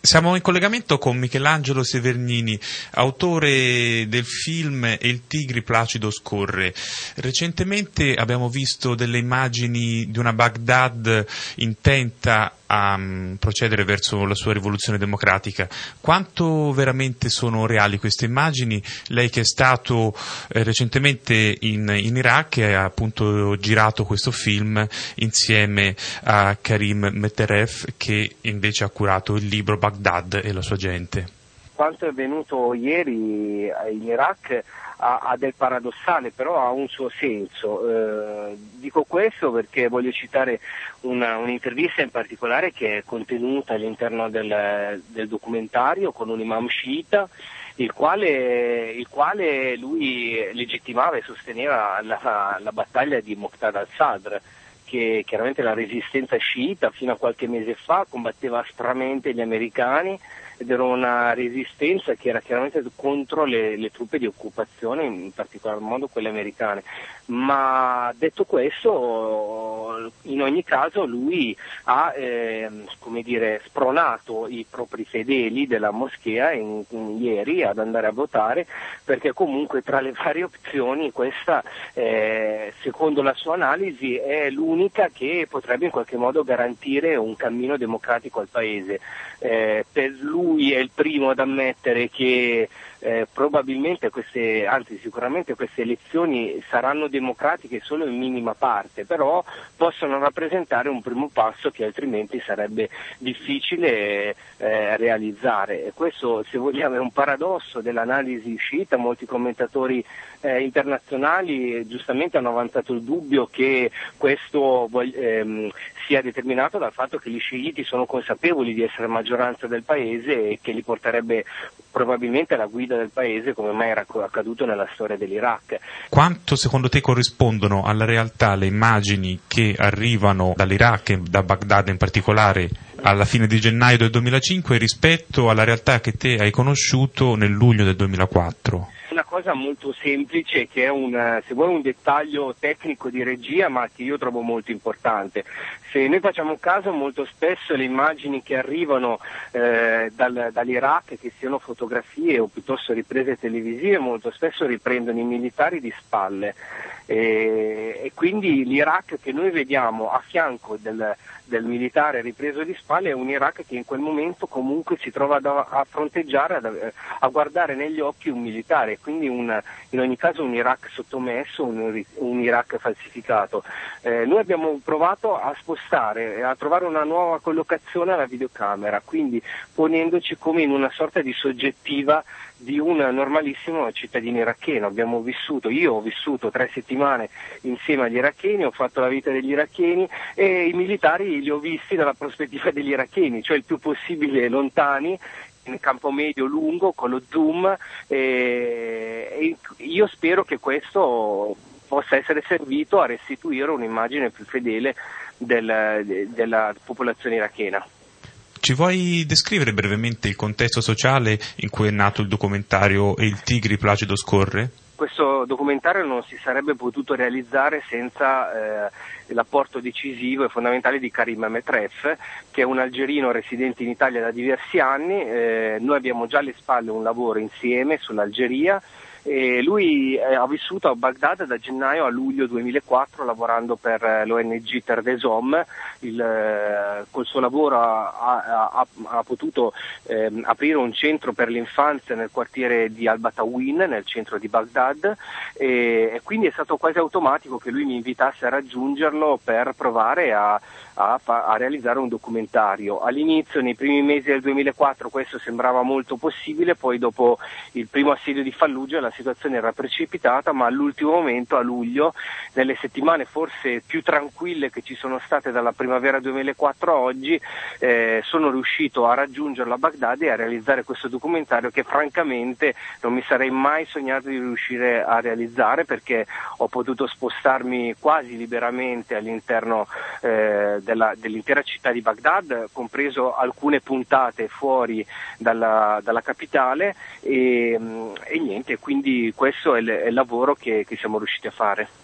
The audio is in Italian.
Siamo in collegamento con Michelangelo Severnini, autore del film E il Tigri placido scorre. Recentemente abbiamo visto delle immagini di una Baghdad intenta a procedere verso la sua rivoluzione democratica. Quanto veramente sono reali queste immagini? Lei che è stato recentemente in Iraq e ha appunto girato questo film insieme a Karim Meteref, che invece ha curato il libro Baghdad e la sua gente. Quanto è avvenuto ieri in Iraq ha del paradossale, però ha un suo senso. Dico questo perché voglio citare un'intervista in particolare che è contenuta all'interno del documentario con un imam sciita, il quale lui legittimava e sosteneva la battaglia di Muqtada al-Sadr, che chiaramente la resistenza sciita fino a qualche mese fa combatteva aspramente gli americani, ed era una resistenza che era chiaramente contro le truppe di occupazione, in particolar modo quelle americane. Ma detto questo, in ogni caso lui ha spronato i propri fedeli della moschea ieri ad andare a votare, perché comunque tra le varie opzioni questa, secondo la sua analisi, è l'unica che potrebbe in qualche modo garantire un cammino democratico al paese. Per lui è il primo ad ammettere che probabilmente sicuramente queste elezioni saranno democratiche solo in minima parte, però possono rappresentare un primo passo che altrimenti sarebbe difficile realizzare. E questo, se vogliamo, è un paradosso dell'analisi sciita. Molti commentatori internazionali giustamente hanno avanzato il dubbio che questo sia determinato dal fatto che gli sciiti sono consapevoli di essere maggioranza del paese e che li porterebbe probabilmente alla guida del paese, come mai era accaduto nella storia dell'Iraq. Quanto secondo te corrispondono alla realtà le immagini che arrivano dall'Iraq e da Baghdad in particolare alla fine di gennaio del 2005 rispetto alla realtà che te hai conosciuto nel luglio del 2004? Una cosa molto semplice, che è se vuoi un dettaglio tecnico di regia, ma che io trovo molto importante. Se noi facciamo caso, molto spesso le immagini che arrivano dall'Iraq, che siano fotografie o piuttosto riprese televisive, molto spesso riprendono i militari di spalle, e quindi l'Iraq che noi vediamo a fianco del militare ripreso di spalle è un Iraq che in quel momento comunque si trova a fronteggiare, a guardare negli occhi un militare, quindi in ogni caso un Iraq sottomesso, un Iraq falsificato. Noi abbiamo provato a spostare, a trovare una nuova collocazione alla videocamera, quindi ponendoci come in una sorta di soggettiva di un normalissimo cittadino iracheno. Io ho vissuto 3 settimane insieme agli iracheni, ho fatto la vita degli iracheni e i militari li ho visti dalla prospettiva degli iracheni, cioè il più possibile lontani, in campo medio lungo, con lo zoom, e io spero che questo possa essere servito a restituire un'immagine più fedele della popolazione irachena. Ci vuoi descrivere brevemente il contesto sociale in cui è nato il documentario E il Tigri placido scorre? Questo documentario non si sarebbe potuto realizzare senza l'apporto decisivo e fondamentale di Karim Metref, che è un algerino residente in Italia da diversi anni. Noi abbiamo già alle spalle un lavoro insieme sull'Algeria. Lui ha vissuto a Baghdad da gennaio a luglio 2004 lavorando per l'ONG Terre des Hommes. Col suo lavoro ha potuto aprire un centro per l'infanzia nel quartiere di Al-Batawin, nel centro di Baghdad, e quindi è stato quasi automatico che lui mi invitasse a raggiungerlo per provare a realizzare un documentario. All'inizio, nei primi mesi del 2004, questo sembrava molto possibile, poi dopo il primo assedio di Fallujah la situazione era precipitata, ma all'ultimo momento, a luglio, nelle settimane forse più tranquille che ci sono state dalla primavera 2004 a oggi, sono riuscito a raggiungerlo a Baghdad e a realizzare questo documentario che francamente non mi sarei mai sognato di riuscire a realizzare, perché ho potuto spostarmi quasi liberamente all'interno dell'intera città di Baghdad, compreso alcune puntate fuori dalla capitale, e niente, quindi questo è il lavoro che siamo riusciti a fare.